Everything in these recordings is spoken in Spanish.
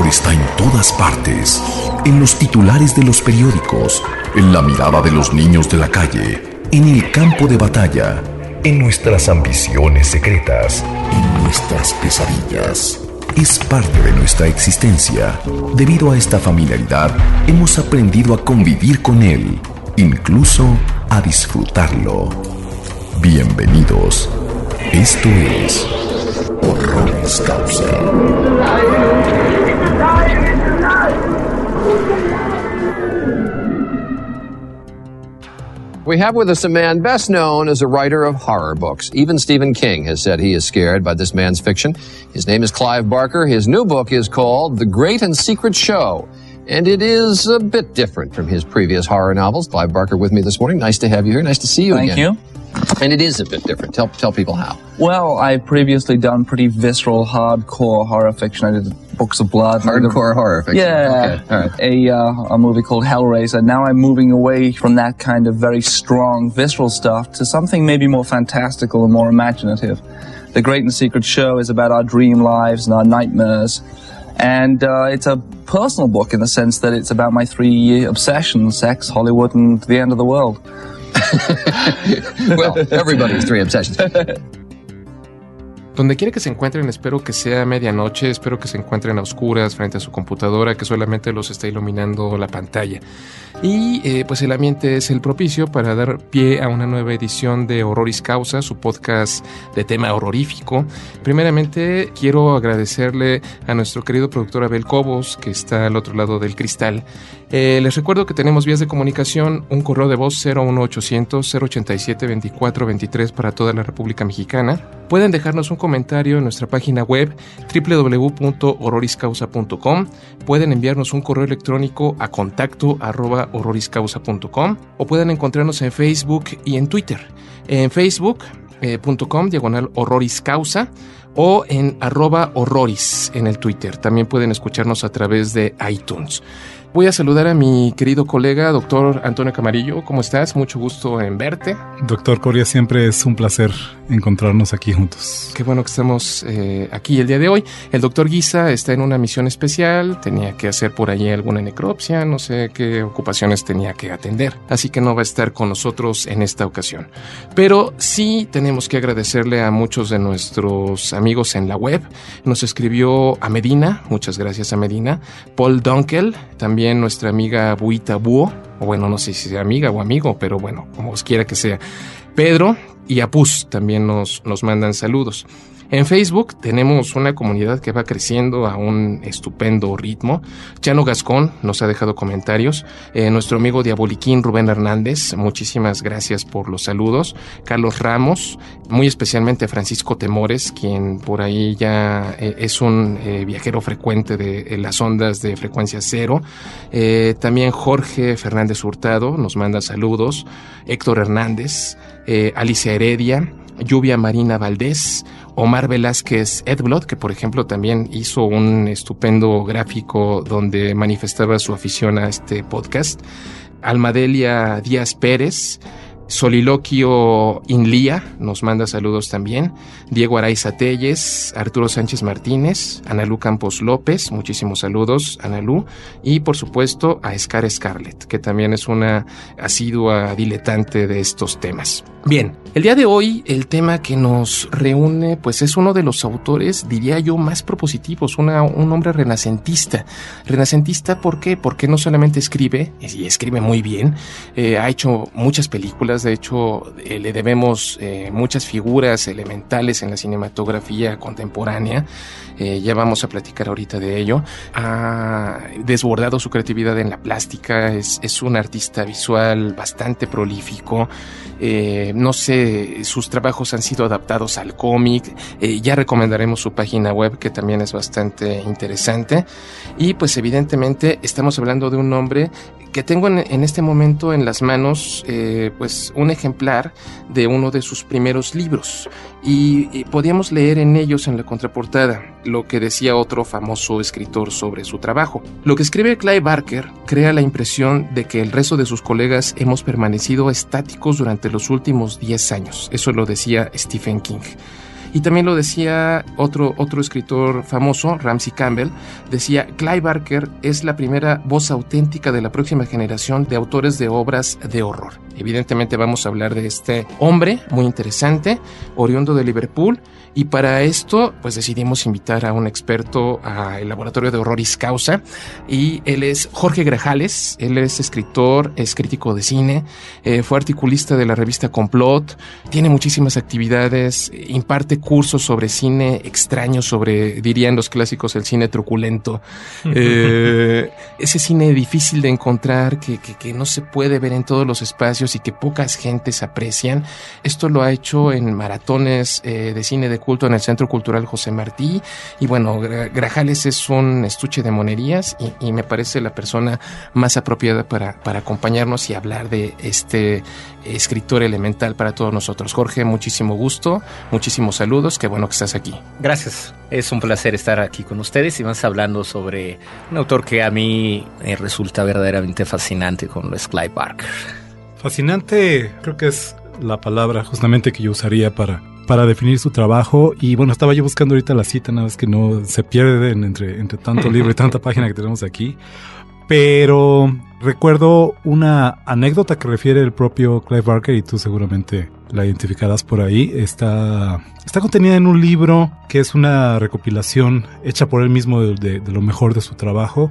horror está en todas partes, en los titulares de los periódicos, en la mirada de los niños de la calle, en el campo de batalla, en nuestras ambiciones secretas, en nuestras pesadillas. Es parte de nuestra existencia. Debido a esta familiaridad, hemos aprendido a convivir con él, incluso a disfrutarlo. Bienvenidos. Esto es Horroris Causa. We have with us a man best known as a writer of horror books. Even Stephen King has said he is scared by this man's fiction. His name is Clive Barker. His new book is called The Great and Secret Show, and it is a bit different from his previous horror novels. Clive Barker with me this morning. Nice to have you here. Nice to see you again. Thank you. And it is a bit different. Tell people how. Well, I've previously done pretty visceral, hardcore horror fiction. I did Books of Blood. Hardcore horror fiction. Yeah. Okay. All right. A movie called Hellraiser. Now I'm moving away from that kind of very strong, visceral stuff to something maybe more fantastical and more imaginative. The Great and Secret Show is about our dream lives and our nightmares. And it's a personal book in the sense that it's about my 3 obsessions: sex, Hollywood, and the end of the world. Well, everybody's 3 obsessions. Donde quiera que se encuentren, espero que sea medianoche, espero que se encuentren a oscuras frente a su computadora, que solamente los esté iluminando la pantalla. Y pues el ambiente es el propicio para dar pie a una nueva edición de Horroris Causa, su podcast de tema horrorífico. Primeramente, quiero agradecerle a nuestro querido productor Abel Cobos, que está al otro lado del cristal. Les recuerdo que tenemos vías de comunicación, un correo de voz 01800-087-2423 para toda la República Mexicana. Pueden dejarnos un comentario en nuestra página web www.horroriscausa.com. Pueden enviarnos un correo electrónico a contacto@horroriscausa.com o pueden encontrarnos en Facebook y en Twitter. En facebook.com/horroriscausa o en @horroris en el Twitter. También pueden escucharnos a través de iTunes. Voy a saludar a mi querido colega, doctor Antonio Camarillo. ¿Cómo estás? Mucho gusto en verte. Doctor Coria, siempre es un placer encontrarnos aquí juntos. Qué bueno que estamos aquí el día de hoy. El doctor Guisa está en una misión especial, tenía que hacer por allí alguna necropsia, no sé qué ocupaciones tenía que atender, así que no va a estar con nosotros en esta ocasión. Pero sí tenemos que agradecerle a muchos de nuestros amigos en la web. Nos escribió a Medina, muchas gracias a Medina, Paul Dunkel, también nuestra amiga Buita Búho, o bueno, no sé si sea amiga o amigo, pero bueno, como quiera que sea. Pedro y Apus también nos mandan saludos. En Facebook tenemos una comunidad que va creciendo a un estupendo ritmo. Chano Gascón nos ha dejado comentarios. Nuestro amigo Diaboliquín Rubén Hernández, muchísimas gracias por los saludos. Carlos Ramos, muy especialmente Francisco Temores, quien por ahí ya es un viajero frecuente de las ondas de frecuencia cero. También Jorge Fernández Hurtado nos manda saludos. Héctor Hernández, Alicia Heredia, Lluvia Marina Valdés, Omar Velázquez Edblot, que por ejemplo también hizo un estupendo gráfico donde manifestaba su afición a este podcast, Almadelia Díaz Pérez, Soliloquio Inlía nos manda saludos también, Diego Araiza Telles, Arturo Sánchez Martínez, Analú Campos López, muchísimos saludos Analú, y por supuesto a Scar Scarlett, que también es una asidua diletante de estos temas. Bien, el día de hoy el tema que nos reúne pues es uno de los autores, diría yo, más propositivos, un hombre renacentista. Renacentista, ¿por qué? Porque no solamente escribe, y escribe muy bien, ha hecho muchas películas. De hecho, le debemos muchas figuras elementales en la cinematografía contemporánea. Ya vamos a platicar ahorita de ello. Ha desbordado su creatividad en la plástica, es un artista visual bastante prolífico. No sé, sus trabajos han sido adaptados al cómic. Ya recomendaremos su página web, que también es bastante interesante. Y pues evidentemente estamos hablando de un hombre que tengo en este momento en las manos pues un ejemplar de uno de sus primeros libros, y podíamos leer en ellos, en la contraportada, lo que decía otro famoso escritor sobre su trabajo. Lo que escribe Clive Barker crea la impresión de que el resto de sus colegas hemos permanecido estáticos durante los últimos 10 años. Eso lo decía Stephen King. Y también lo decía otro escritor famoso, Ramsey Campbell, decía: Clive Barker es la primera voz auténtica de la próxima generación de autores de obras de horror. Evidentemente vamos a hablar de este hombre muy interesante, oriundo de Liverpool, y para esto pues decidimos invitar a un experto al Laboratorio de Horroris Causa, y él es Jorge Grajales. Él es escritor, es crítico de cine, fue articulista de la revista Complot, tiene muchísimas actividades, imparte cursos sobre cine extraño, sobre, dirían los clásicos, el cine truculento, ese cine difícil de encontrar, que no se puede ver en todos los espacios y que pocas gentes aprecian. Esto lo ha hecho en maratones de cine de culto en el Centro Cultural José Martí, y bueno, Grajales es un estuche de monerías y me parece la persona más apropiada para acompañarnos y hablar de este escritor elemental para todos nosotros. Jorge, muchísimo gusto, muchísimos saludos, qué bueno que estás aquí. Gracias, es un placer estar aquí con ustedes y más hablando sobre un autor que a mí me resulta verdaderamente fascinante, como lo es Clive Barker. Fascinante, creo que es la palabra justamente que yo usaría para definir su trabajo. Y bueno, estaba yo buscando ahorita la cita, nada más que no se pierden entre tanto libro y tanta página que tenemos aquí. Pero recuerdo una anécdota que refiere el propio Clive Barker, y tú seguramente la identificarás por ahí. Está contenida en un libro que es una recopilación hecha por él mismo de lo mejor de su trabajo,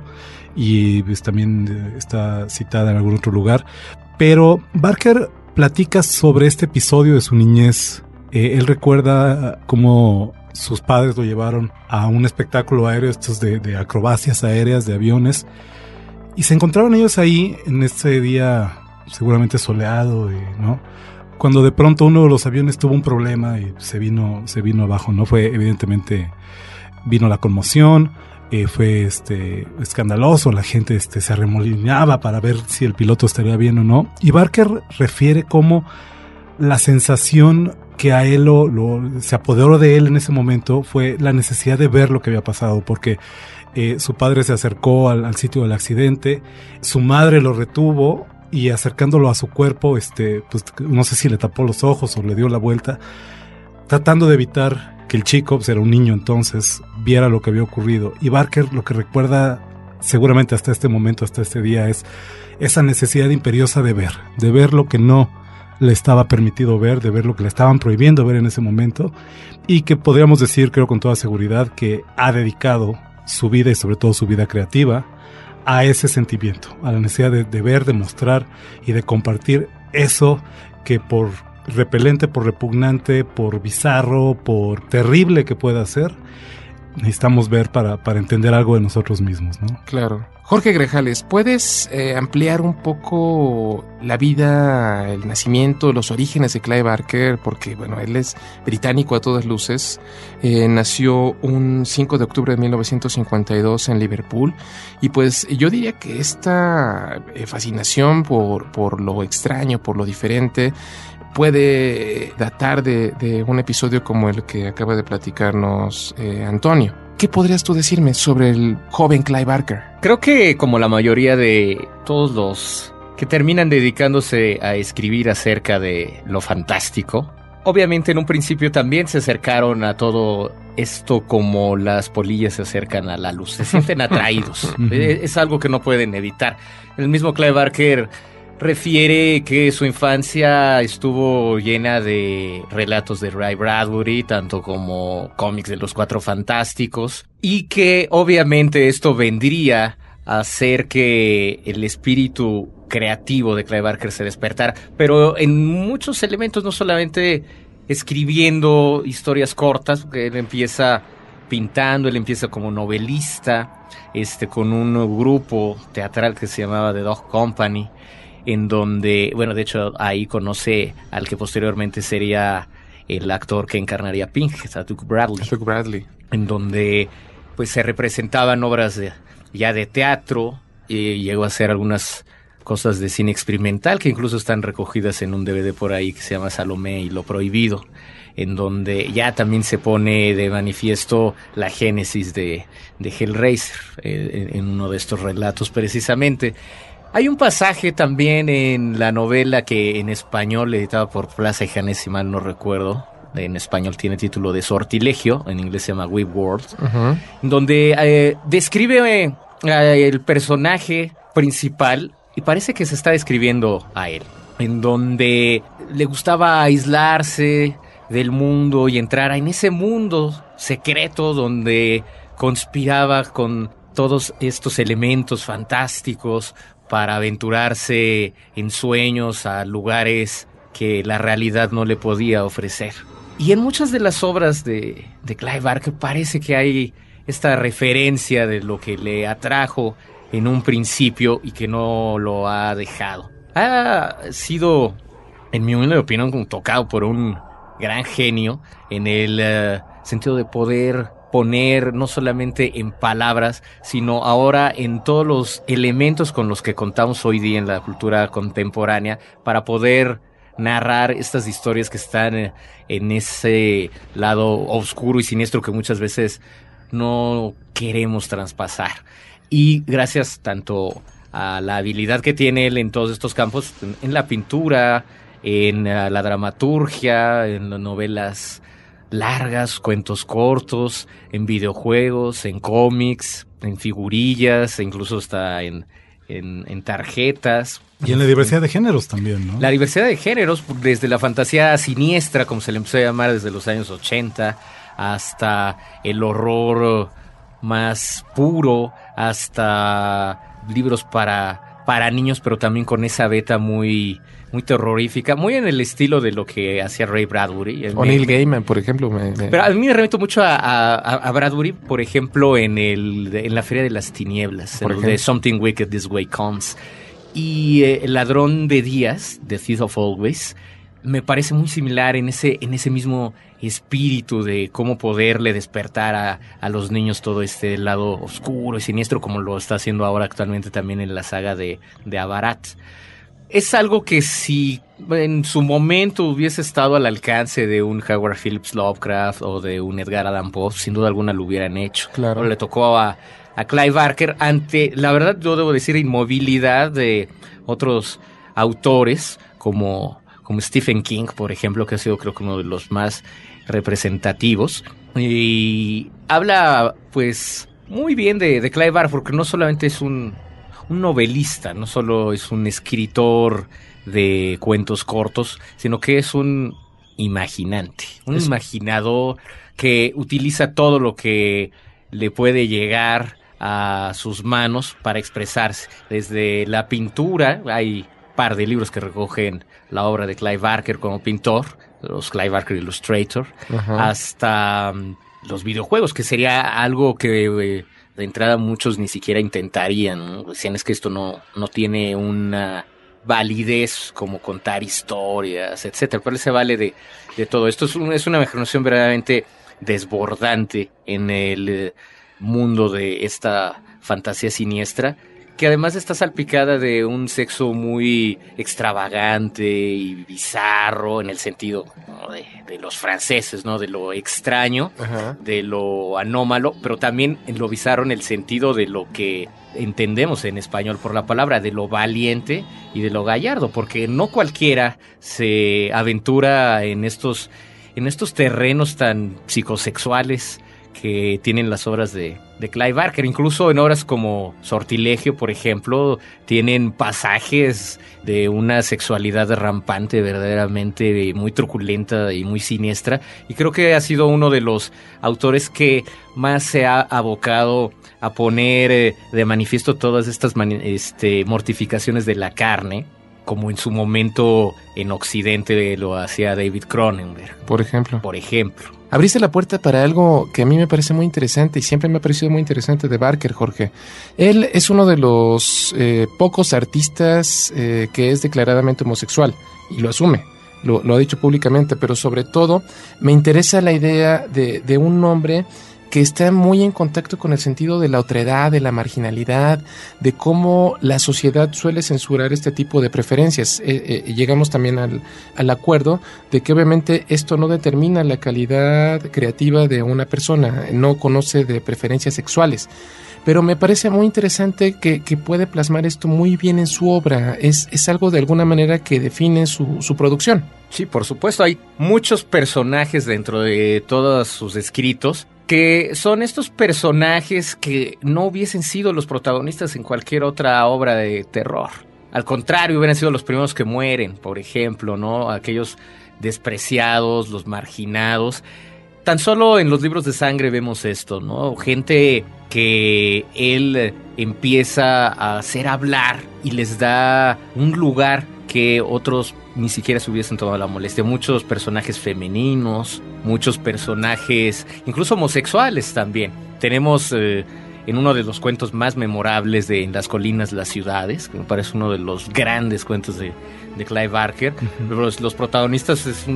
y pues también está citada en algún otro lugar. Pero Barker platica sobre este episodio de su niñez. Él recuerda cómo sus padres lo llevaron a un espectáculo aéreo, estos de acrobacias aéreas, de aviones, y se encontraban ellos ahí en ese día seguramente soleado, ¿no? Cuando de pronto uno de los aviones tuvo un problema y se vino abajo, ¿no? Fue evidentemente, vino la conmoción, fue escandaloso, la gente se arremolinaba para ver si el piloto estaría bien o no. Y Barker refiere cómo la sensación que a él se apoderó de él en ese momento fue la necesidad de ver lo que había pasado, porque su padre se acercó al sitio del accidente, su madre lo retuvo y acercándolo a su cuerpo, pues no sé si le tapó los ojos o le dio la vuelta, tratando de evitar que el chico, pues era un niño entonces, viera lo que había ocurrido. Y Barker lo que recuerda seguramente hasta este momento, hasta este día, es esa necesidad imperiosa de ver lo que no le estaba permitido ver, de ver lo que le estaban prohibiendo ver en ese momento, y que podríamos decir, creo con toda seguridad, que ha dedicado su vida y sobre todo su vida creativa a ese sentimiento, a la necesidad de ver, de mostrar y de compartir eso que por repelente, por repugnante, por bizarro, por terrible que pueda ser, necesitamos ver para entender algo de nosotros mismos, ¿no? Claro. Jorge Grajales, ¿puedes ampliar un poco la vida, el nacimiento, los orígenes de Clive Barker? Porque, bueno, él es británico a todas luces. Nació un 5 de octubre de 1952 en Liverpool. Y pues yo diría que esta fascinación por lo extraño, por lo diferente, puede datar de un episodio como el que acaba de platicarnos Antonio. ¿Qué podrías tú decirme sobre el joven Clive Barker? Creo que como la mayoría de todos los que terminan dedicándose a escribir acerca de lo fantástico, obviamente en un principio también se acercaron a todo esto como las polillas se acercan a la luz, se sienten atraídos. Es algo que no pueden evitar. El mismo Clive Barker refiere que su infancia estuvo llena de relatos de Ray Bradbury, tanto como cómics de los Cuatro Fantásticos, y que obviamente esto vendría a hacer que el espíritu creativo de Clive Barker se despertara, pero en muchos elementos, no solamente escribiendo historias cortas, porque él empieza pintando, él empieza como novelista, con un grupo teatral que se llamaba The Dog Company, en donde, bueno, de hecho ahí conoce al que posteriormente sería el actor que encarnaría Pink, a Doug Bradley. En donde pues se representaban obras ya de teatro, y llegó a hacer algunas cosas de cine experimental que incluso están recogidas en un DVD por ahí que se llama Salomé y lo prohibido, en donde ya también se pone de manifiesto la génesis de Hellraiser en uno de estos relatos precisamente. Hay un pasaje también en la novela que en español, editada por Plaza y Janés, si mal no recuerdo, en español tiene título de Sortilegio, en inglés se llama Weeb World, donde describe el personaje principal y parece que se está describiendo a él, en donde le gustaba aislarse del mundo y entrar en ese mundo secreto donde conspiraba con todos estos elementos fantásticos para aventurarse en sueños a lugares que la realidad no le podía ofrecer. Y en muchas de las obras de Clive Barker parece que hay esta referencia de lo que le atrajo en un principio y que no lo ha dejado. Ha sido, en mi humilde opinión, tocado por un gran genio en el sentido de poder poner no solamente en palabras, sino ahora en todos los elementos con los que contamos hoy día en la cultura contemporánea para poder narrar estas historias que están en ese lado oscuro y siniestro que muchas veces no queremos traspasar. Y gracias tanto a la habilidad que tiene él en todos estos campos, en la pintura, en la dramaturgia, en las novelas largas, cuentos cortos, en videojuegos, en cómics, en figurillas, e incluso está en tarjetas. Y en la diversidad de géneros también, ¿no? La diversidad de géneros, desde la fantasía siniestra, como se le empezó a llamar desde los años 80, hasta el horror más puro, hasta libros para niños, pero también con esa beta muy terrorífica, muy en el estilo de lo que hacía Ray Bradbury. O Neil Gaiman, por ejemplo. Pero a mí me remito mucho a Bradbury, por ejemplo, en la Feria de las Tinieblas, en el de Something Wicked This Way Comes. Y El Ladrón de Días, The Thief of Always, me parece muy similar en ese mismo espíritu de cómo poderle despertar a los niños todo este lado oscuro y siniestro, como lo está haciendo ahora actualmente también en la saga de Avarat. Es algo que si en su momento hubiese estado al alcance de un Howard Phillips Lovecraft o de un Edgar Allan Poe, sin duda alguna lo hubieran hecho. Claro. Pero le tocó a Clive Barker ante, la verdad yo debo decir, inmovilidad de otros autores como Stephen King, por ejemplo, que ha sido creo que uno de los más representativos. Y habla pues muy bien de Clive Barker, porque no solamente es un novelista, no solo es un escritor de cuentos cortos, sino que es un imaginante, un imaginador que utiliza todo lo que le puede llegar a sus manos para expresarse. Desde la pintura, hay par de libros que recogen la obra de Clive Barker como pintor, los Clive Barker Illustrator, hasta los videojuegos, que sería algo que de entrada muchos ni siquiera intentarían, ¿no? Decían, es que esto no tiene una validez como contar historias, etcétera. Pero él se vale de todo esto. Es una imaginación verdaderamente desbordante en el mundo de esta fantasía siniestra, que además está salpicada de un sexo muy extravagante y bizarro en el sentido, ¿no?, de los franceses, ¿no?, de lo extraño, de lo anómalo, pero también en lo bizarro en el sentido de lo que entendemos en español por la palabra, de lo valiente y de lo gallardo, porque no cualquiera se aventura en estos terrenos tan psicosexuales que tienen las obras de Clive Barker. Incluso en obras como Sortilegio, por ejemplo, tienen pasajes de una sexualidad rampante, verdaderamente muy truculenta y muy siniestra, y creo que ha sido uno de los autores que más se ha abocado a poner de manifiesto todas estas mortificaciones de la carne, como en su momento en Occidente lo hacía David Cronenberg. Por ejemplo. Abriste la puerta para algo que a mí me parece muy interesante y siempre me ha parecido muy interesante de Barker, Jorge. Él es uno de los pocos artistas que es declaradamente homosexual y lo asume, lo ha dicho públicamente, pero sobre todo me interesa la idea de un hombre que está muy en contacto con el sentido de la otredad, de la marginalidad, de cómo la sociedad suele censurar este tipo de preferencias. Llegamos también al acuerdo de que obviamente esto no determina la calidad creativa de una persona, no conoce de preferencias sexuales. Pero me parece muy interesante que puede plasmar esto muy bien en su obra. Es algo de alguna manera que define su producción. Sí, por supuesto, hay muchos personajes dentro de todos sus escritos que son estos personajes que no hubiesen sido los protagonistas en cualquier otra obra de terror. Al contrario, hubieran sido los primeros que mueren, por ejemplo, ¿no? Aquellos despreciados, los marginados. Tan solo en los libros de sangre vemos esto, ¿no? Gente que él empieza a hacer hablar y les da un lugar que otros ni siquiera se hubiesen tomado la molestia. Muchos personajes femeninos, muchos personajes incluso homosexuales también. Tenemos en uno de los cuentos más memorables de En las colinas, las ciudades, que me parece uno de los grandes cuentos de Clive Barker. Los protagonistas es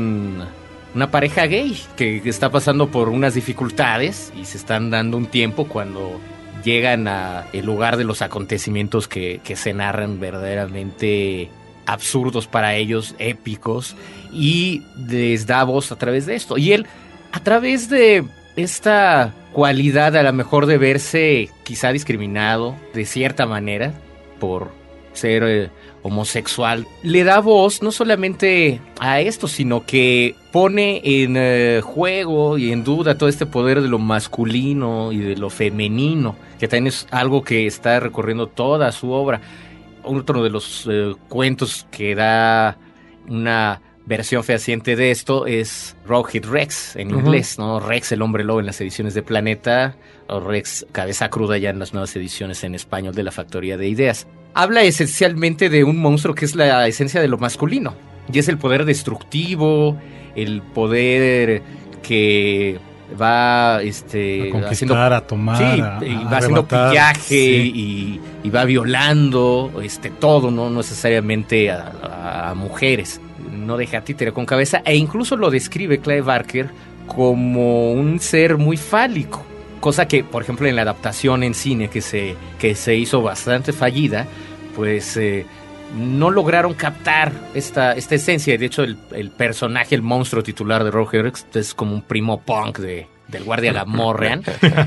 una pareja gay que está pasando por unas dificultades y se están dando un tiempo cuando llegan a el lugar de los acontecimientos que se narran verdaderamente absurdos para ellos, épicos, y les da voz a través de esto. Y él, a través de esta cualidad a lo mejor de verse quizá discriminado de cierta manera por ser homosexual, le da voz no solamente a esto, sino que pone en juego y en duda todo este poder de lo masculino y de lo femenino, que también es algo que está recorriendo toda su obra. Otro de los cuentos que da una versión fehaciente de esto es Rawhead Rex en inglés, ¿no? Rex, el hombre lobo en las ediciones de Planeta, o Rex, cabeza cruda ya en las nuevas ediciones en español de la Factoría de Ideas. Habla esencialmente de un monstruo que es la esencia de lo masculino, y es el poder destructivo, el poder que va a conquistar, haciendo, a tomar, sí, va haciendo pillaje, sí. y va violando todo, no necesariamente a mujeres. No deja títere con cabeza, e incluso lo describe Clive Barker como un ser muy fálico, cosa que, por ejemplo, en la adaptación en cine que se hizo bastante fallida, pues no lograron captar esta esencia. De hecho, el personaje, el monstruo titular de Rawhead Rex es como un primo punk del guardia Lamorrean,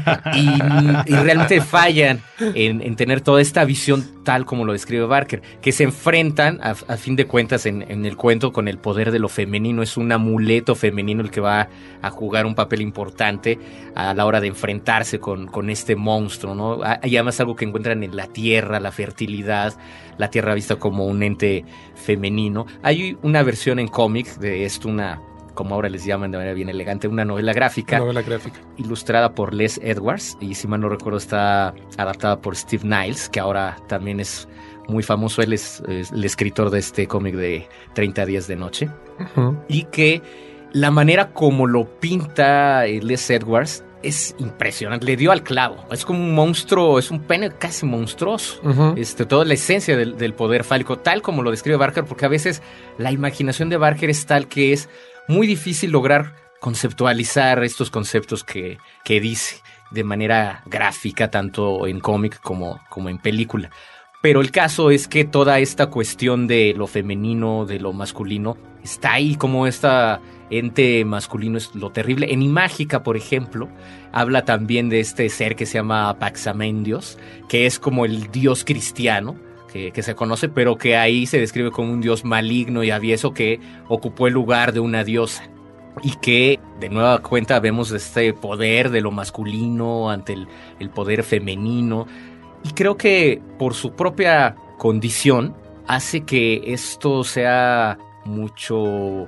y realmente fallan en tener toda esta visión tal como lo describe Barker, que se enfrentan a fin de cuentas en el cuento con el poder de lo femenino. Es un amuleto femenino el que va a jugar un papel importante a la hora de enfrentarse con este monstruo, ¿no? Hay además algo que encuentran en la tierra, la fertilidad, la tierra vista como un ente femenino. Hay una versión en cómic de esto, como ahora les llaman de manera bien elegante, una novela gráfica. Ilustrada por Les Edwards, y si mal no recuerdo está adaptada por Steve Niles, que ahora también es muy famoso. Él es el escritor de este cómic de 30 días de noche. Y que la manera como lo pinta Les Edwards es impresionante, le dio al clavo. Es como un monstruo, es un pene casi monstruoso. Toda la esencia del poder fálico, tal como lo describe Barker, porque a veces la imaginación de Barker es tal que es muy difícil lograr conceptualizar estos conceptos que dice de manera gráfica, tanto en cómic como en película. Pero el caso es que toda esta cuestión de lo femenino, de lo masculino, está ahí, como esta ente masculino es lo terrible. En Imágica, por ejemplo, habla también de este ser que se llama Paxamendios, que es como el dios cristiano, que se conoce, pero que ahí se describe como un dios maligno y avieso que ocupó el lugar de una diosa, y que de nueva cuenta vemos este poder de lo masculino ante el poder femenino, y creo que por su propia condición hace que esto sea mucho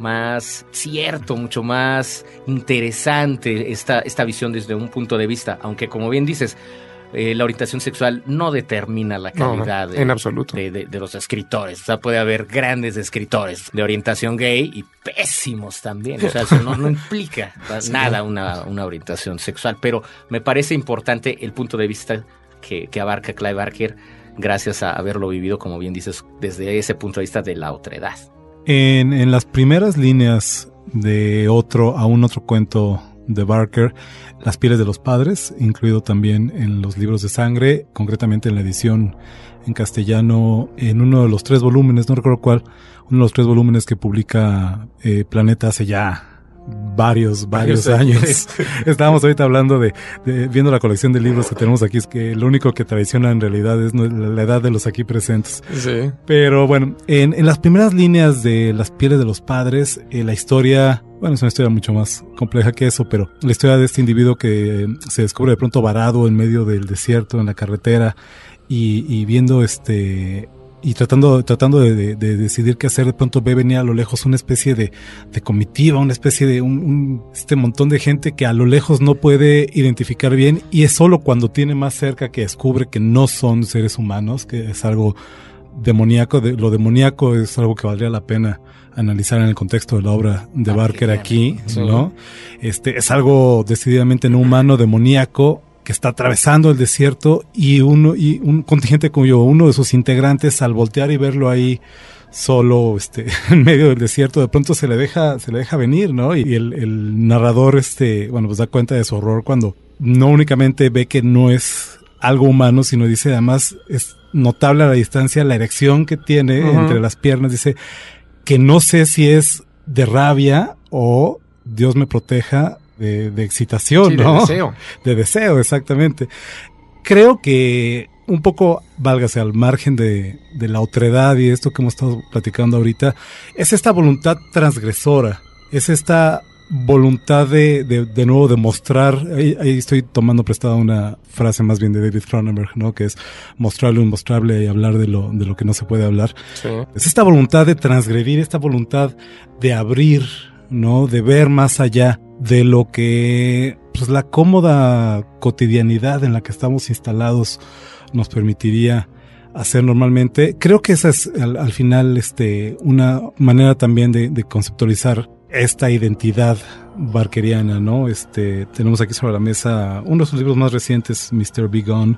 más cierto, mucho más interesante esta visión desde un punto de vista, aunque como bien dices, la orientación sexual no determina la calidad en absoluto de los escritores. O sea, puede haber grandes escritores de orientación gay y pésimos también. O sea, eso no implica nada una orientación sexual. Pero me parece importante el punto de vista que abarca Clive Barker, gracias a haberlo vivido, como bien dices, desde ese punto de vista de la otredad. En las primeras líneas de un otro cuento de Barker, Las pieles de los padres, incluido también en los libros de sangre, concretamente en la edición en castellano, en uno de los 3 volúmenes, no recuerdo cuál, uno de los 3 volúmenes que publica Planeta hace ya varios años. Estábamos ahorita hablando de viendo la colección de libros que tenemos aquí, es que lo único que traiciona en realidad es la edad de los aquí presentes. Sí. Pero bueno, en las primeras líneas de Las pieles de los padres, la historia, bueno, es una historia mucho más compleja que eso, pero la historia de este individuo que se descubre de pronto varado en medio del desierto, en la carretera, y viendo y tratando de decidir qué hacer, de pronto ve venir a lo lejos una especie de comitiva, una especie de un montón de gente que a lo lejos no puede identificar bien, y es solo cuando tiene más cerca que descubre que no son seres humanos, que es algo demoníaco. Lo demoníaco es algo que valdría la pena analizar en el contexto de la obra de Barker aquí, ¿no? Es algo decididamente no humano, demoníaco, que está atravesando el desierto, y un contingente cuyo uno de sus integrantes, al voltear y verlo ahí solo en medio del desierto, de pronto se le deja venir, ¿no? Y el narrador pues da cuenta de su horror cuando no únicamente ve que no es algo humano, sino dice, además es notable a la distancia la erección que tiene entre las piernas, dice que no sé si es de rabia o, Dios me proteja, de excitación, ¿no? De deseo. De deseo, exactamente. Creo que un poco, válgase, al margen de la otredad y esto que hemos estado platicando ahorita, es esta voluntad transgresora, es esta voluntad de nuevo de mostrar, ahí estoy tomando prestada una frase más bien de David Cronenberg, ¿no? Que es mostrar lo inmostrable y hablar de lo que no se puede hablar. Sí. Es esta voluntad de transgredir, esta voluntad de abrir, ¿no? De ver más allá de lo que pues la cómoda cotidianidad en la que estamos instalados nos permitiría hacer normalmente. Creo que esa es al final una manera también de conceptualizar esta identidad barkeriana, ¿no? Tenemos aquí sobre la mesa uno de sus libros más recientes, Mr. Be Gone,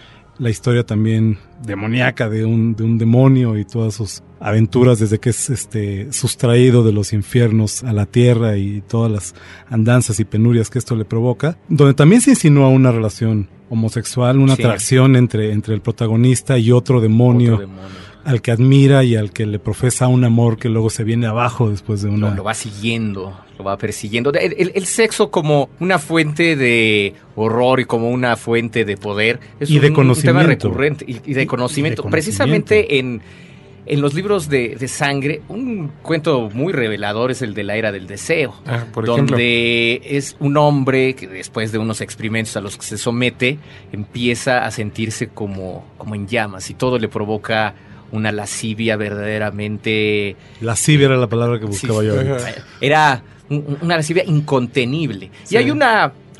la historia también demoníaca de un demonio y todas sus aventuras desde que es sustraído de los infiernos a la tierra y todas las andanzas y penurias que esto le provoca, donde también se insinúa una relación homosexual, una atracción entre el protagonista y otro demonio al que admira y al que le profesa un amor que luego se viene abajo después de una... Lo va siguiendo, lo va persiguiendo. El sexo como una fuente de horror y como una fuente de poder es y de conocimiento. Un tema recurrente y de conocimiento. Precisamente en los libros de sangre, un cuento muy revelador es el de la Era del Deseo, por donde ejemplo, es un hombre que después de unos experimentos a los que se somete, empieza a sentirse como en llamas y todo le provoca una lascivia verdaderamente... Lascivia era la palabra que buscaba yo. Era una lascivia incontenible. Sí. Y hay un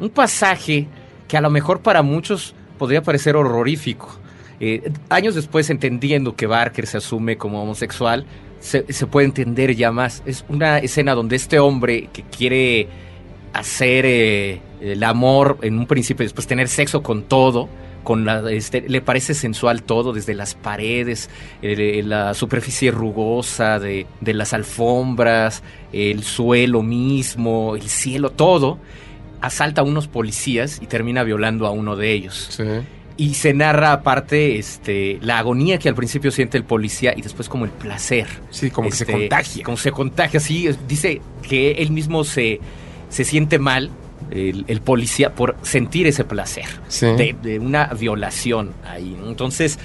pasaje que a lo mejor para muchos podría parecer horrorífico. Años después, entendiendo que Barker se asume como homosexual, se puede entender ya más. Es una escena donde este hombre que quiere hacer el amor en un principio y después tener sexo con todo, le parece sensual todo, desde las paredes, la superficie rugosa de las alfombras, el suelo mismo, el cielo, todo. Asalta a unos policías y termina violando a uno de ellos. Sí. Y se narra aparte la agonía que al principio siente el policía y después como el placer. Sí, como que se contagia. Como se contagia, sí. Dice que él mismo se siente mal, el policía, por sentir ese placer, sí, de una violación ahí. Entonces,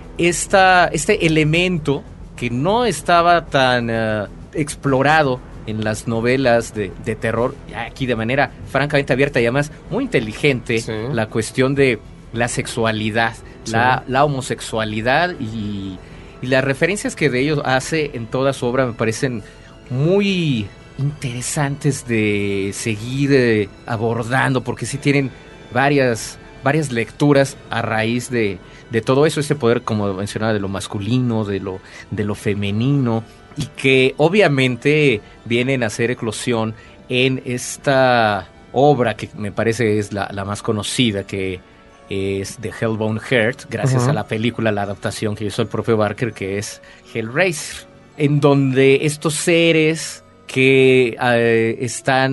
este elemento que no estaba tan explorado en las novelas de terror, aquí de manera francamente abierta y además muy inteligente, sí, la cuestión de la sexualidad, sí, la homosexualidad y las referencias que de ellos hace en toda su obra me parecen muy interesantes de seguir abordando, porque sí tienen varias lecturas a raíz de todo eso, ese poder, como mencionaba, de lo masculino, de lo femenino, y que obviamente vienen a hacer eclosión en esta obra que me parece es la más conocida, que es The Hellbound Heart, gracias a la película, la adaptación que hizo el propio Barker, que es Hellraiser, en donde estos seres que están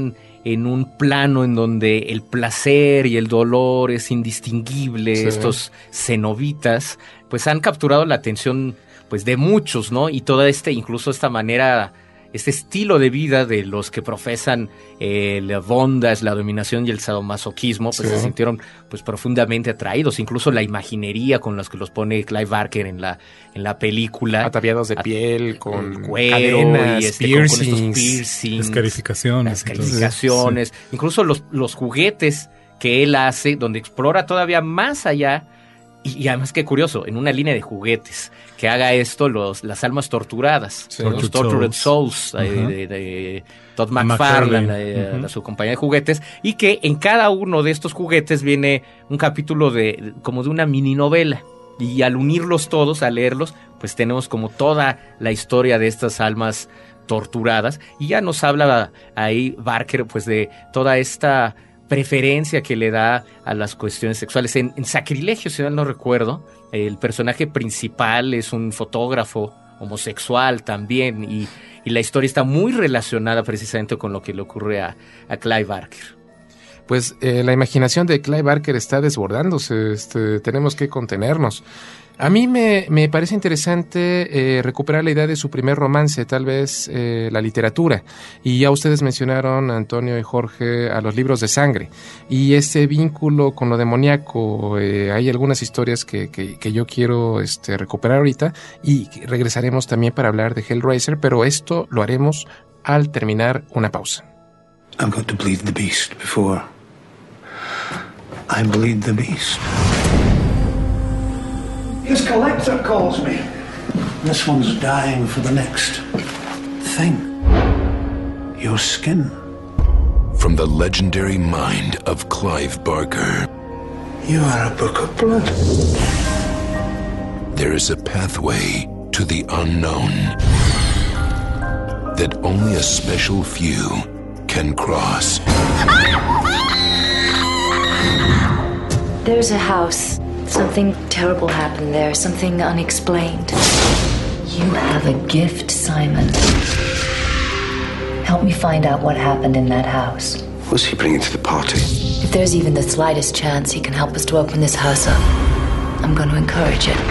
en un plano en donde el placer y el dolor es indistinguible. Sí. Estos cenobitas pues han capturado la atención pues de muchos, ¿no? Y toda incluso esta manera, este estilo de vida de los que profesan la bondage, la dominación y el sadomasoquismo, pues se sintieron pues profundamente atraídos. Incluso la imaginería con las que los pone Clive Barker en la película. Ataviados de piel, con cuero, cadenas, y con estos piercings. Escarificaciones. Incluso los juguetes que él hace, donde explora todavía más allá. Y además, qué curioso, en una línea de juguetes, que haga esto las almas torturadas, los Tortured Souls, de Todd McFarlane, su compañía de juguetes, y que en cada uno de estos juguetes viene un capítulo como de una mini novela. Y al unirlos todos, al leerlos, pues tenemos como toda la historia de estas almas torturadas. Y ya nos habla ahí Barker pues de toda esta preferencia que le da a las cuestiones sexuales. En Sacrilegio, si mal no recuerdo, el personaje principal es un fotógrafo homosexual también, y la historia está muy relacionada precisamente con lo que le ocurre a Clive Barker. Pues la imaginación de Clive Barker está desbordándose, tenemos que contenernos. A mí me parece interesante recuperar la idea de su primer romance, tal vez la literatura. Y ya ustedes mencionaron, Antonio y Jorge, a los libros de sangre. Y ese vínculo con lo demoníaco, hay algunas historias que yo quiero recuperar ahorita. Y regresaremos también para hablar de Hellraiser, pero esto lo haremos al terminar una pausa. I'm going to bleed the beast before I bleed the beast. His collector calls me. This one's dying for the next thing. Your skin. From the legendary mind of Clive Barker. You are a book of blood. There is a pathway to the unknown that only a special few can cross. There's a house. Something terrible happened there, something unexplained. You have a gift, Simon. Help me find out what happened in that house. What's he bringing to the party? If there's even the slightest chance he can help us to open this house up, I'm going to encourage it.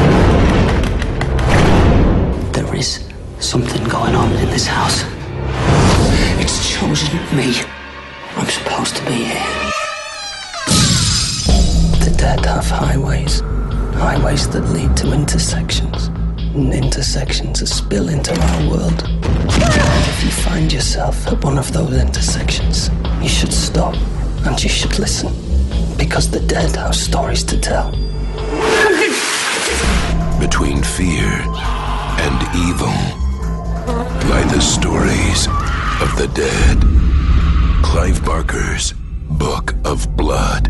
There is something going on in this house. It's chosen me. I'm supposed to be here. The dead have highways. Highways that lead to intersections. And intersections that spill into our world. If you find yourself at one of those intersections, you should stop and you should listen. Because the dead have stories to tell. Between fear and evil lie the stories of the dead. Clive Barker's Book of Blood.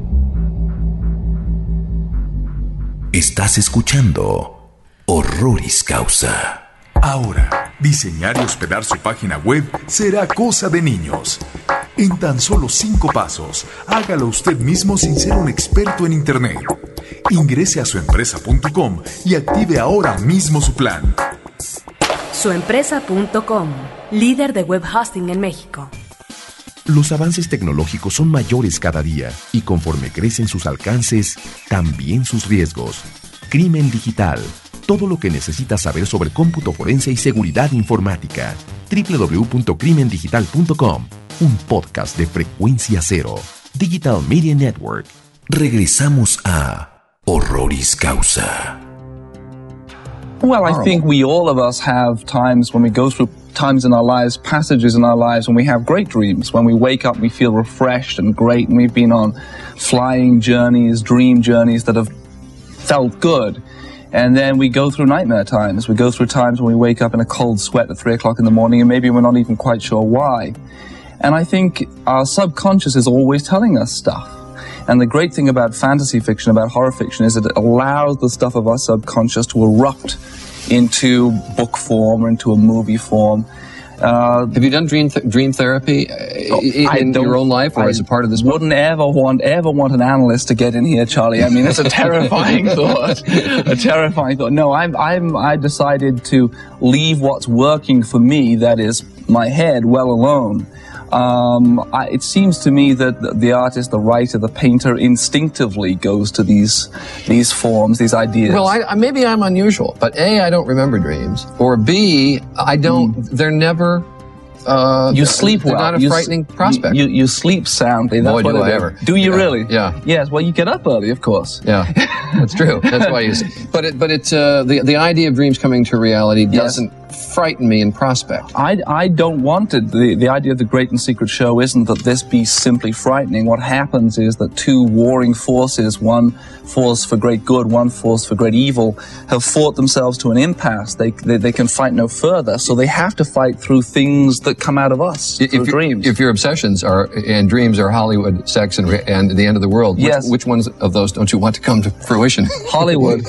Estás escuchando Horroris Causa. Ahora, diseñar y hospedar su página web será cosa de niños. En tan solo 5 pasos, hágalo usted mismo sin ser un experto en Internet. Ingrese a suempresa.com y active ahora mismo su plan. Suempresa.com, líder de web hosting en México. Los avances tecnológicos son mayores cada día y conforme crecen sus alcances, también sus riesgos. Crimen Digital. Todo lo que necesitas saber sobre cómputo forense y seguridad informática. www.crimendigital.com. Un podcast de Frecuencia Cero. Digital Media Network. Regresamos a Horroris Causa. Well, I think we all of us have times when we go through times in our lives, passages in our lives when we have great dreams. When we wake up, we feel refreshed and great, and we've been on flying journeys, dream journeys that have felt good. And then we go through nightmare times. We go through times when we wake up in a cold sweat at 3 o'clock in the morning, and maybe we're not even quite sure why. And I think our subconscious is always telling us stuff. And the great thing about fantasy fiction, about horror fiction, is that it allows the stuff of our subconscious to erupt into book form or into a movie form. Have you done dream therapy in your own life, or as a part of this book? Wouldn't ever want an analyst to get in here, Charlie. I mean, that's a terrifying thought. A terrifying thought. No, I decided to leave what's working for me, that is my head, well alone. It seems to me that the artist, the writer, the painter instinctively goes to these forms, these ideas. Well, maybe I'm unusual, but A, I don't remember dreams, or B, I don't. They're never. You sleep well. They're not a frightening prospect. You sleep soundly. That's Boy, what do I it is. ever. Do you really? Yeah. Yes. Well, you get up early, of course. Yeah, that's true. That's why you. But it's the idea of dreams coming to reality doesn't frighten me in prospect. I don't want it. The idea of the Great and Secret Show isn't that this be simply frightening. What happens is that two warring forces, one force for great good, one force for great evil, have fought themselves to an impasse. They can fight no further, so they have to fight through things that come out of us, through dreams. If your obsessions and dreams are Hollywood, sex, and the end of the world, which ones of those don't you want to come to fruition? Hollywood.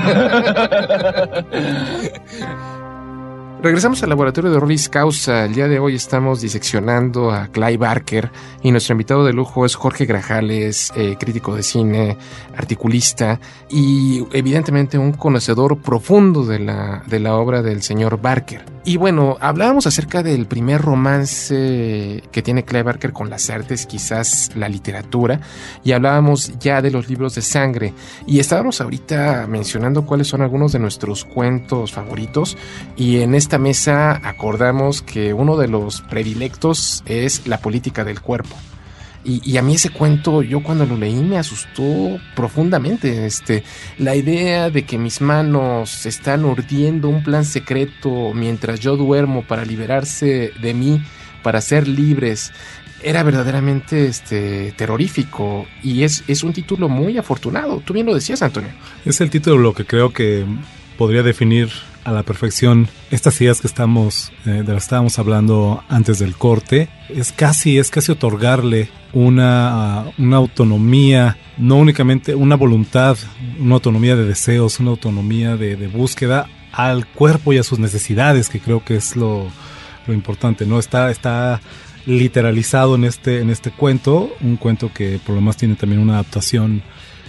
Regresamos al laboratorio de Honoris Causa. El día de hoy estamos diseccionando a Clive Barker y nuestro invitado de lujo es Jorge Grajales, crítico de cine, articulista y evidentemente un conocedor profundo de la obra del señor Barker. Y bueno, hablábamos acerca del primer romance que tiene Clive Barker con las artes, quizás la literatura, y hablábamos ya de los libros de sangre. Y estábamos ahorita mencionando cuáles son algunos de nuestros cuentos favoritos, y en esta mesa acordamos que uno de los predilectos es La política del cuerpo. Y a mí ese cuento, yo cuando lo leí me asustó profundamente. La idea de que mis manos están urdiendo un plan secreto mientras yo duermo para liberarse de mí, para ser libres, era verdaderamente terrorífico. Y es un título muy afortunado. Tú bien lo decías, Antonio. Es el título que creo que podría definir a la perfección estas ideas que de las que estábamos hablando antes del corte. Es casi otorgarle una autonomía, no únicamente una voluntad, una autonomía de deseos, una autonomía de búsqueda al cuerpo y a sus necesidades, que creo que es lo importante, ¿no? Está literalizado en este cuento, un cuento que por lo más tiene también una adaptación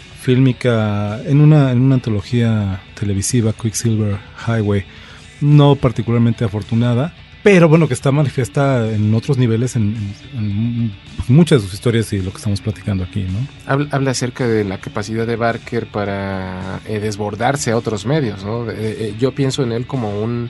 fílmica en una antología televisiva, Quicksilver Highway, no particularmente afortunada, pero bueno, que está manifiesta en otros niveles en muchas de sus historias y lo que estamos platicando aquí, ¿no? Habla acerca de la capacidad de Barker para desbordarse a otros medios, ¿no? Yo pienso en él como un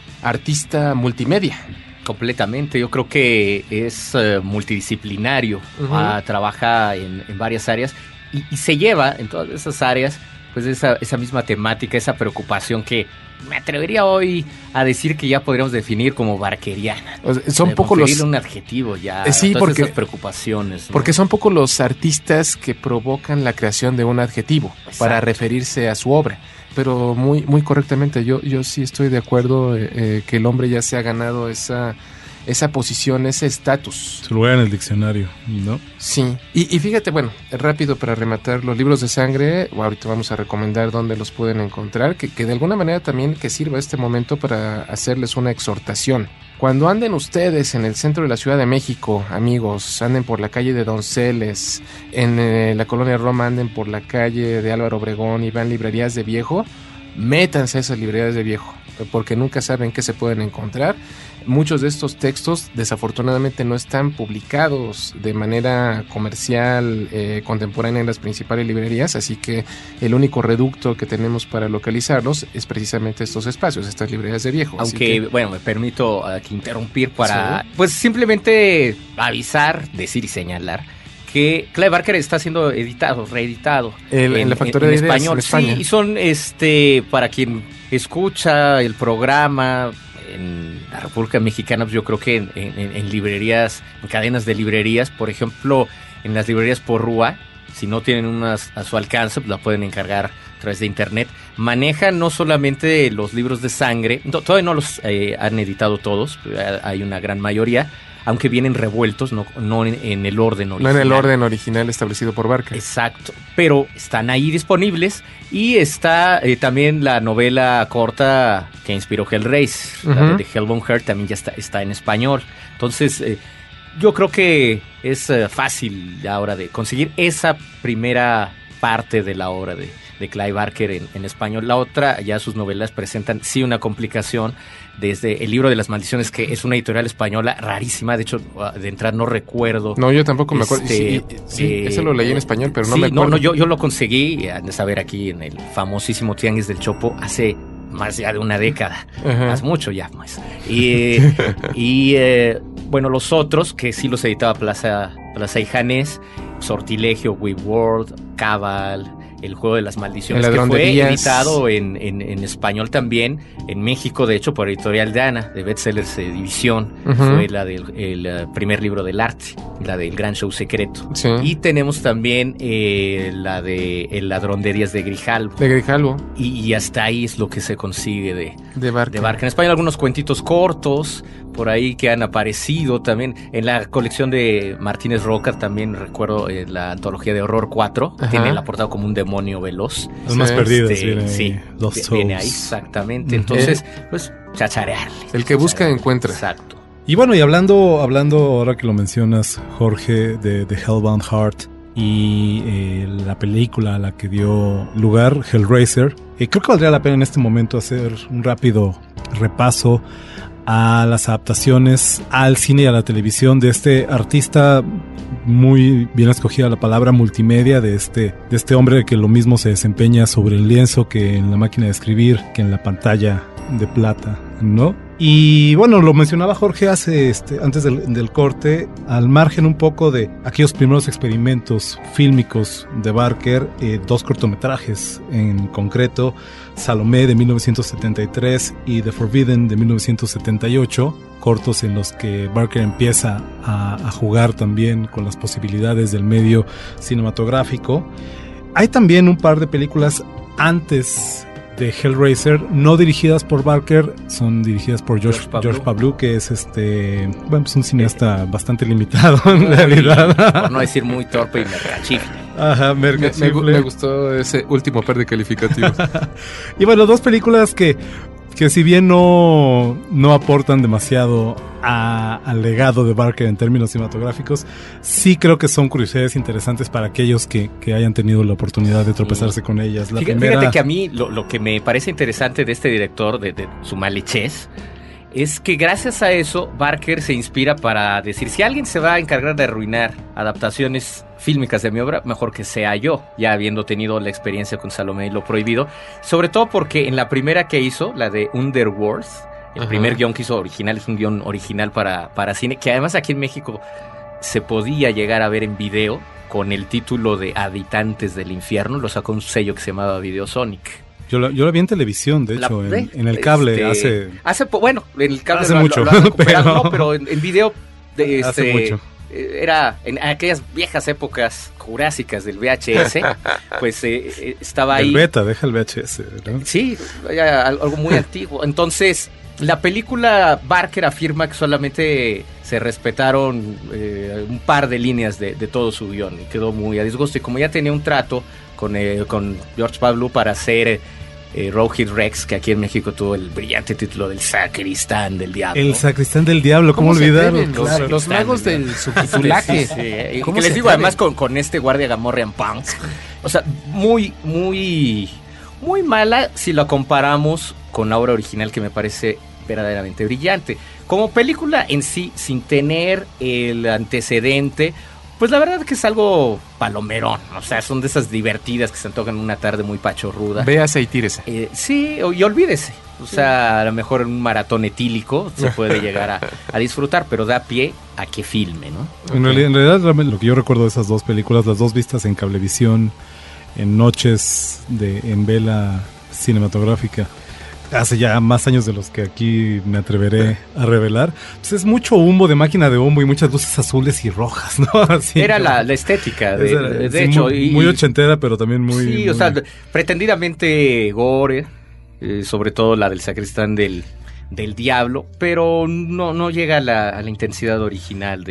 artista multimedia. Completamente, yo creo que es multidisciplinario, trabaja en varias áreas y se lleva en todas esas áreas pues esa misma temática, esa preocupación que me atrevería hoy a decir que ya podríamos definir como barkeriana. O sea, son poco los un adjetivo ya. Sí, todas porque esas preocupaciones, ¿no? Porque son poco los artistas que provocan la creación de un adjetivo. Exacto. Para referirse a su obra. Pero muy muy correctamente, yo sí estoy de acuerdo que el hombre ya se ha ganado esa posición, ese estatus. Su lugar en el diccionario, ¿no? Sí, y fíjate, bueno, rápido para rematar, los libros de sangre, ahorita vamos a recomendar dónde los pueden encontrar, que de alguna manera también que sirva este momento para hacerles una exhortación. Cuando anden ustedes en el centro de la Ciudad de México, amigos, anden por la calle de Donceles, en la colonia Roma anden por la calle de Álvaro Obregón y van librerías de viejo, métanse a esas librerías de viejo, porque nunca saben qué se pueden encontrar. Muchos de estos textos desafortunadamente no están publicados de manera comercial contemporánea en las principales librerías, así que el único reducto que tenemos para localizarlos es precisamente estos espacios, estas librerías de viejo. Aunque, bueno, me permito aquí interrumpir para, pues simplemente avisar, decir y señalar que Clive Barker está siendo reeditado en la Factoría de Ideas español. En España. Sí, y son, para quien escucha el programa en la República Mexicana, pues yo creo que en librerías, en cadenas de librerías, por ejemplo, en las librerías Porrúa, si no tienen unas a su alcance, pues la pueden encargar a través de internet. Manejan no solamente los libros de sangre, todavía no los han editado todos, hay una gran mayoría, aunque vienen revueltos, no en el orden original. No en el orden original establecido por Barker. Exacto, pero están ahí disponibles y está también la novela corta que inspiró Hellraiser, la de Hellbound Heart, también ya está en español. Entonces, yo creo que es fácil ahora de conseguir esa primera parte de la obra de de Clive Barker en español. La otra, ya sus novelas presentan sí una complicación desde el libro de las maldiciones, que es una editorial española rarísima. De hecho, de entrada no recuerdo. No, yo tampoco me acuerdo. Sí, ese lo leí en español, pero no me acuerdo. No, yo lo conseguí, han de saber, aquí en el famosísimo Tianguis del Chopo hace más ya de una década. Más mucho ya, pues. Bueno, los otros, que sí los editaba Plaza y Janés, Sortilegio, We World, Cabal, El Juego de las Maldiciones, que fue editado en español también, en México, de hecho, por Editorial Dana, de Bestsellers División. Fue la del primer libro del arte, la del Gran Show Secreto. Sí. Y tenemos también la de El Ladrón de Días de Grijalvo. Y hasta ahí es lo que se consigue de Barker. En español, algunos cuentitos cortos por ahí que han aparecido también en la colección de Martínez Roca. También recuerdo la antología de Horror 4. Tiene la portada como un demonio veloz. Las más perdidas. Viene ahí, exactamente. Entonces, pues, chacharearle. El que busca, encuentra. Exacto. Y bueno, y hablando ahora que lo mencionas, Jorge, de Hellbound Heart y la película a la que dio lugar, Hellraiser, creo que valdría la pena en este momento hacer un rápido repaso a las adaptaciones al cine y a la televisión de este artista, muy bien escogida la palabra, multimedia, de este hombre que lo mismo se desempeña sobre el lienzo que en la máquina de escribir, que en la pantalla de plata, ¿no? Y bueno, lo mencionaba Jorge antes del corte, al margen un poco de aquellos primeros experimentos fílmicos de Barker, 2 cortometrajes en concreto, Salomé de 1973 y The Forbidden de 1978, cortos en los que Barker empieza a jugar también con las posibilidades del medio cinematográfico. Hay también un par de películas antes de Hellraiser, no dirigidas por Barker, son dirigidas por George Pablo, que es pues un cineasta bastante limitado en realidad. Por no decir muy torpe y mercachifle. Ajá, mercachifle. Me gustó ese último par de calificativos. Y bueno, 2 películas que si bien no aportan demasiado al legado de Barker en términos cinematográficos, sí creo que son curiosidades interesantes para aquellos que hayan tenido la oportunidad de tropezarse con ellas. Fíjate que a mí lo que me parece interesante de este director, de su malhechez, es que gracias a eso Barker se inspira para decir: si alguien se va a encargar de arruinar adaptaciones fílmicas de mi obra, mejor que sea yo, ya habiendo tenido la experiencia con Salomé y lo prohibido, sobre todo porque en la primera que hizo, la de Underworld, el primer guión que hizo original, es un guión original para cine, que además aquí en México se podía llegar a ver en video con el título de Habitantes del Infierno. Lo sacó un sello que se llamaba Videosonic. Yo la vi en televisión, de hecho, en el cable bueno, en el cable hace mucho, pero en video hace mucho. Era en aquellas viejas épocas jurásicas del VHS, pues estaba ahí. El beta, deja el VHS, ¿no? Sí, algo muy antiguo. Entonces, la película Barker afirma que solamente se respetaron un par de líneas de todo su guión, y quedó muy a disgusto. Y como ya tenía un trato con George Pablo para hacer Rohit Rex, que aquí en México tuvo el brillante título del Sacristán del Diablo. El Sacristán del Diablo, ¿cómo olvidarlo? Los magos del subtitulaje. Sí. Que les digo, además con este guardia Gamorrean Punk. O sea, muy, muy, muy mala si lo comparamos con la obra original, que me parece verdaderamente brillante. Como película en sí, sin tener el antecedente, pues la verdad que es algo palomerón. O sea, son de esas divertidas que se antojan una tarde muy pachorruda. Véase y tírese. Sí, y olvídese. O sea, a lo mejor en un maratón etílico se puede llegar a disfrutar, pero da pie a que filme, ¿no? En realidad, lo que yo recuerdo de esas 2 películas, las 2 vistas en Cablevisión, en noches en vela cinematográfica, hace ya más años de los que aquí me atreveré a revelar, pues es mucho humo de máquina de humo y muchas luces azules y rojas, ¿no? Así, era la estética, de hecho. Muy ochentera, pero también muy... Sí, o sea, pretendidamente gore, sobre todo la del Sacristán del Diablo, pero no llega a la intensidad original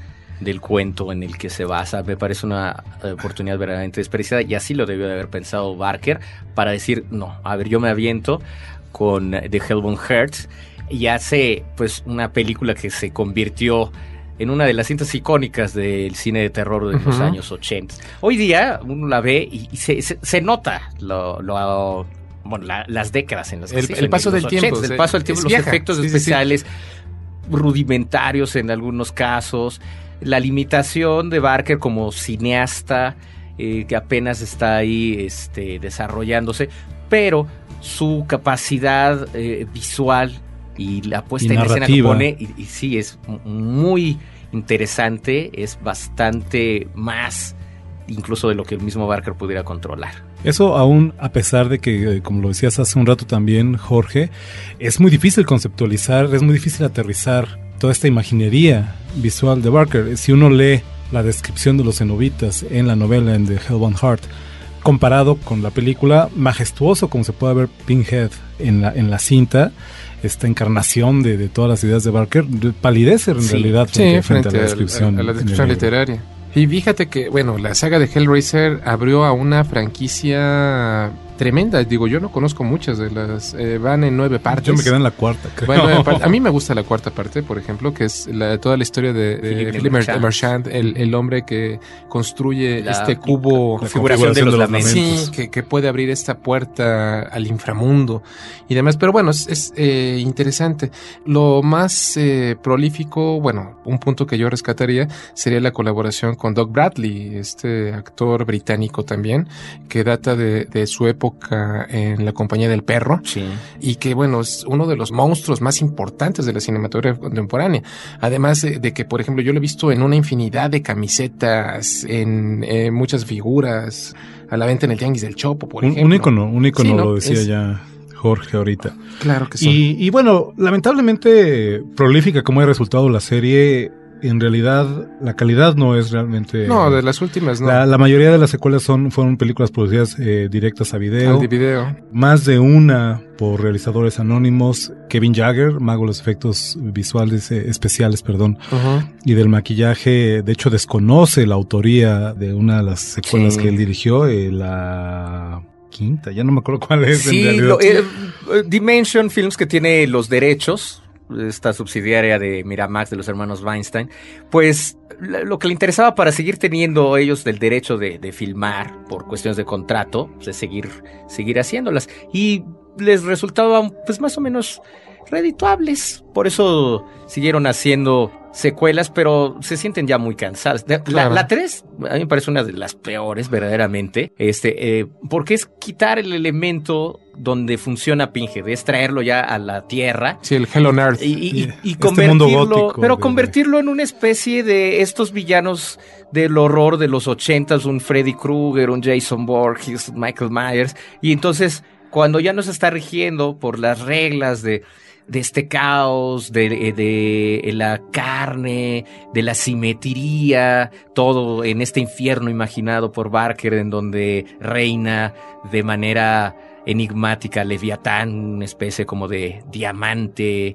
del cuento en el que se basa. Me parece una oportunidad verdaderamente despreciada, y así lo debió de haber pensado Barker, para decir: no, a ver, yo me aviento con The Hellbound Heart, y hace pues una película que se convirtió en una de las cintas icónicas del cine de terror de los años 80. Hoy día uno la ve y se nota las décadas en las que el paso del tiempo. El paso del tiempo, los efectos especiales rudimentarios en algunos casos, la limitación de Barker como cineasta, que apenas está ahí desarrollándose, pero su capacidad visual y la puesta en escena que pone, y sí, es muy interesante, es bastante más incluso de lo que el mismo Barker pudiera controlar. Eso aún a pesar de que, como lo decías hace un rato también, Jorge, es muy difícil conceptualizar, es muy difícil aterrizar toda esta imaginería visual de Barker. Si uno lee la descripción de los cenobitas en la novela en The Hellbound Heart, comparado con la película, majestuoso como se puede ver Pinhead en la cinta, esta encarnación de todas las ideas de Barker, palidece en realidad frente a la descripción, a la descripción literaria. Y fíjate que, bueno, la saga de Hellraiser abrió a una franquicia tremenda. Digo, yo no conozco muchas de las. Van en 9 partes. Yo me quedé en la cuarta, creo. Bueno, a mí me gusta la cuarta parte, por ejemplo, que es toda la historia de Philippe Marchand, el hombre que construye este cubo. Configuración de los lamentos. Sí, que puede abrir esta puerta al inframundo y demás. Pero bueno, es interesante. Lo más prolífico, bueno, un punto que yo rescataría sería la colaboración con Doug Bradley, este actor británico también, que data de su época en La compañía del perro, sí, y que bueno, es uno de los monstruos más importantes de la cinematografía contemporánea, además de que, por ejemplo, yo lo he visto en una infinidad de camisetas, en muchas figuras a la venta en el Tianguis del Chopo, por ejemplo. Un ícono, sí, ¿no? Lo decía ya Jorge ahorita. Claro que sí. Y bueno, lamentablemente prolífica como ha resultado la serie, en realidad la calidad no es realmente... No, de las últimas no. La mayoría de las secuelas fueron películas producidas directas a video. Al video. Más de una por realizadores anónimos. Kevin Jagger, mago de los efectos visuales especiales, y del maquillaje. De hecho, desconoce la autoría de una de las secuelas que él dirigió, la quinta, ya no me acuerdo cuál es en realidad. Dimension Films, que tiene los derechos, esta subsidiaria de Miramax de los hermanos Weinstein, pues lo que le interesaba para seguir teniendo ellos del derecho de filmar por cuestiones de contrato, pues, seguir haciéndolas, y les resultaban pues más o menos redituables, por eso siguieron haciendo secuelas, pero se sienten ya muy cansadas. Claro. La 3 a mí me parece una de las peores verdaderamente, porque es quitar el elemento donde funciona Pinhead, es traerlo ya a la Tierra. Sí, el Hell on Earth. Y este convertirlo, mundo gótico, pero convertirlo en una especie de estos villanos del horror de los 80s, un Freddy Krueger, un Jason Voorhees, Michael Myers, y entonces cuando ya no se está rigiendo por las reglas de este caos, de la carne, de la simetría, todo en este infierno imaginado por Barker, en donde reina de manera enigmática Leviatán, una especie como de diamante,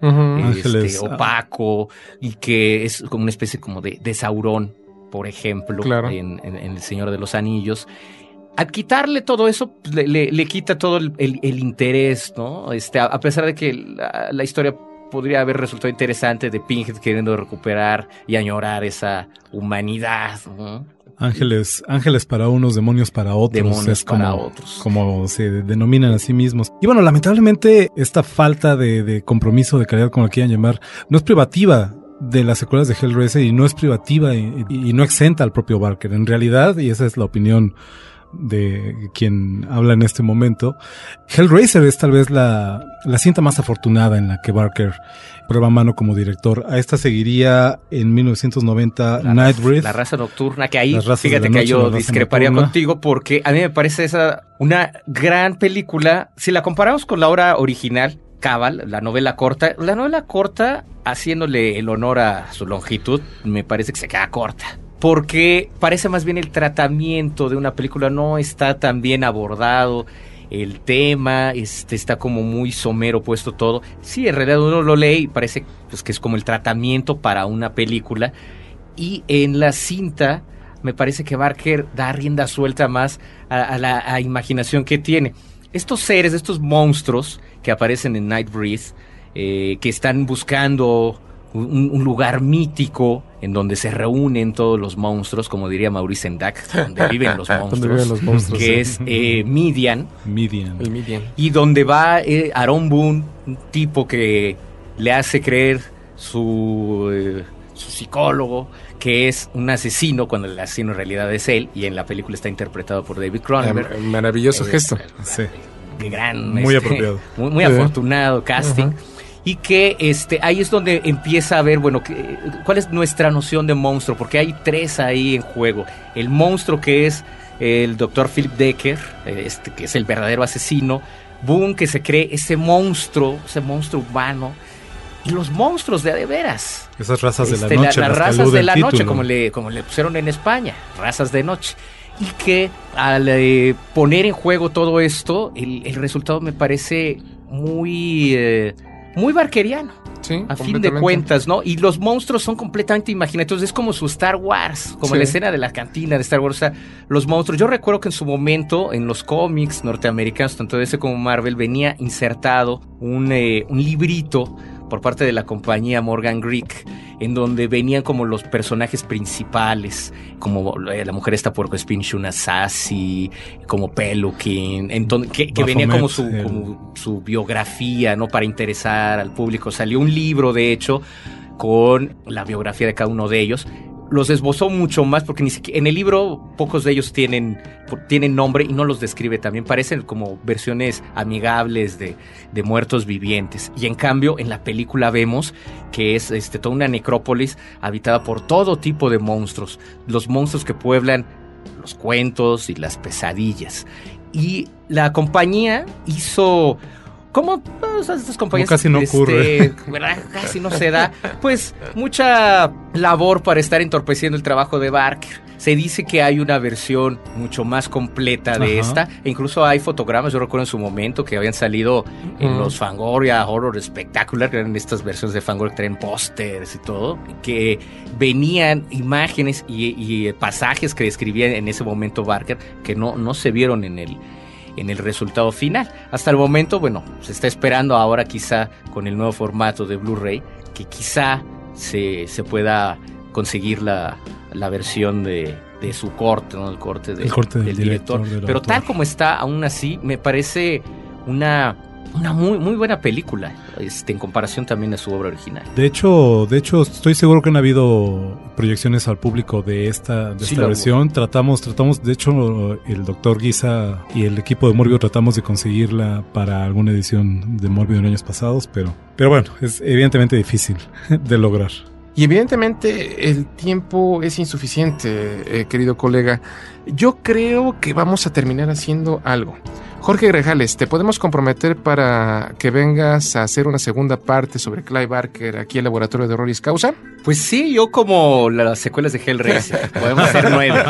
opaco, y que es como una especie como de Saurón, por ejemplo, claro, en El Señor de los Anillos. Al quitarle todo eso, le quita todo el interés, ¿no? A pesar de que la historia podría haber resultado interesante, de Pinhead queriendo recuperar y añorar esa humanidad, ¿no? Ángeles para unos, demonios para otros. Demonios para otros. Como se denominan a sí mismos. Y bueno, lamentablemente esta falta de compromiso, de calidad, como la quieran llamar, no es privativa de las secuelas de Hellraiser, y no es privativa y no exenta al propio Barker. En realidad, y esa es la opinión de quien habla en este momento, Hellraiser es tal vez la cinta más afortunada en la que Barker prueba mano como director. A esta seguiría en 1990 Nightbreed, La raza nocturna, que ahí fíjate que yo discreparía contigo, porque a mí me parece esa una gran película. Si la comparamos con la obra original, Cabal, la novela corta, haciéndole el honor a su longitud, me parece que se queda corta, porque parece más bien el tratamiento de una película, no está tan bien abordado el tema, está como muy somero puesto todo. Sí, en realidad uno lo lee y parece pues que es como el tratamiento para una película, y en la cinta me parece que Barker da rienda suelta más a la imaginación que tiene. Estos seres, estos monstruos que aparecen en Nightbreed, que están buscando un lugar mítico en donde se reúnen todos los monstruos, como diría Maurice Sendak, donde viven los monstruos, que es Midian. El Midian. Y donde va Aaron Boone, un tipo que le hace creer su psicólogo que es un asesino, cuando el asesino en realidad es él, y en la película está interpretado por David Cronenberg. Maravilloso gesto. Sí. Gran, muy apropiado. Muy afortunado casting. Y que ahí es donde empieza a ver, bueno, cuál es nuestra noción de monstruo, porque hay tres ahí en juego. El monstruo, que es el Dr. Philip Decker, que es el verdadero asesino. Boone, que se cree ese monstruo humano. Y los monstruos de veras. Esas razas de la noche. Las razas de la noche, como le pusieron en España, razas de noche. Y que al poner en juego todo esto, el resultado me parece muy barkeriano. Sí, a fin de cuentas, ¿no? Y los monstruos son completamente imaginativos. Es como su Star Wars, como la escena de la cantina de Star Wars. O sea, los monstruos. Yo recuerdo que en su momento, en los cómics norteamericanos, tanto DC como Marvel, venía insertado un librito por parte de la compañía Morgan Greek, en donde venían como los personajes principales, como la mujer esta puercoespín Shuna Sassy, como Pelukin, que venía como su biografía, ¿no? Para interesar al público. Salió un libro, de hecho, con la biografía de cada uno de ellos. Los esbozó mucho más, porque ni siquiera en el libro pocos de ellos tienen nombre y no los describe también. Parecen como versiones amigables de muertos vivientes. Y en cambio, en la película vemos que es toda una necrópolis habitada por todo tipo de monstruos. Los monstruos que pueblan los cuentos y las pesadillas. Y la compañía hizo... ¿Cómo estas compañías? Casi no ocurre. ¿Verdad? Casi no se da. Pues mucha labor para estar entorpeciendo el trabajo de Barker. Se dice que hay una versión mucho más completa de esta. E incluso hay fotogramas, yo recuerdo en su momento, que habían salido en los Fangoria Horror Spectacular, que eran estas versiones de Fangoria que traen pósters y todo, que venían imágenes y pasajes que describía en ese momento Barker, que no se vieron en el resultado final. Hasta el momento, bueno, se está esperando ahora quizá con el nuevo formato de Blu-ray, que quizá se pueda conseguir la versión de su corte, ¿no? El corte del director. Pero tal como está, aún así, me parece una muy, muy buena película, en comparación también a su obra original. De hecho, estoy seguro que han habido proyecciones al público de esta versión. Tratamos, de hecho, el doctor Guisa y el equipo de Morbio tratamos de conseguirla para alguna edición de Morbio en años pasados, pero bueno, es evidentemente difícil de lograr. Y evidentemente el tiempo es insuficiente, querido colega. Yo creo que vamos a terminar haciendo algo. Jorge Grajales, ¿te podemos comprometer para que vengas a hacer una segunda parte sobre Clive Barker aquí al Laboratorio de Horroris Causa? Pues sí, yo como las secuelas de Hellraiser, podemos hacer 9.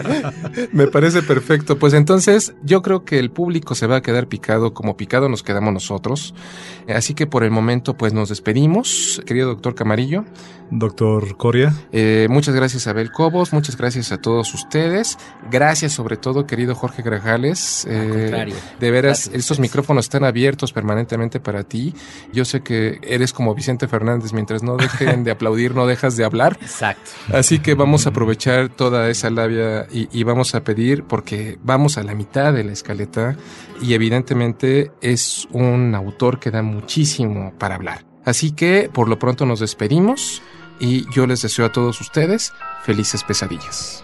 Me parece perfecto. Pues entonces yo creo que el público se va a quedar picado, como picado nos quedamos nosotros. Así que por el momento pues nos despedimos, querido doctor Camarillo. Doctor Coria. Muchas gracias a Abel Cobos, muchas gracias a todos ustedes. Gracias sobre todo, querido Jorge Grajales. Al contrario. De veras, estos micrófonos están abiertos permanentemente para ti. Yo sé que eres como Vicente Fernández, mientras no dejen de aplaudir, no dejas de hablar. Exacto. Así que vamos a aprovechar toda esa labia y vamos a pedir, porque vamos a la mitad de la escaleta y evidentemente es un autor que da muchísimo para hablar. Así que por lo pronto nos despedimos y yo les deseo a todos ustedes felices pesadillas.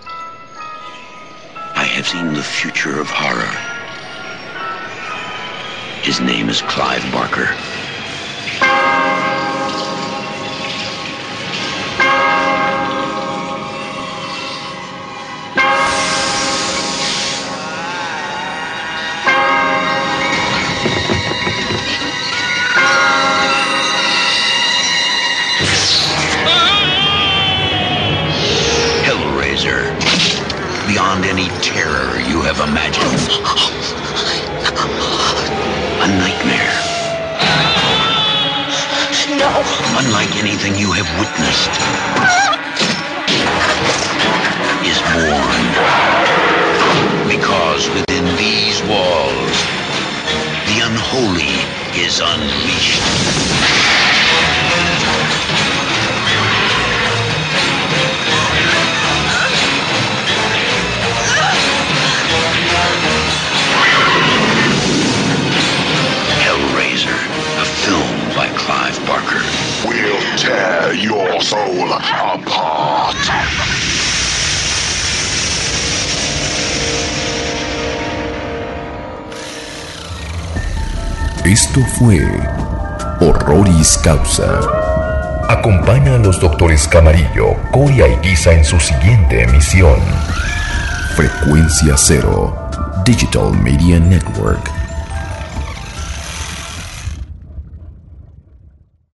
I have seen the future of horror. His name is Clive Barker. Beyond any terror you have imagined. A nightmare. No. Unlike anything you have witnessed, is born. Because within these walls, the unholy is unleashed. apart. Esto fue Horroris Causa. Acompaña a los doctores Camarillo, Coria y Guisa en su siguiente emisión. Frecuencia Cero, Digital Media Network.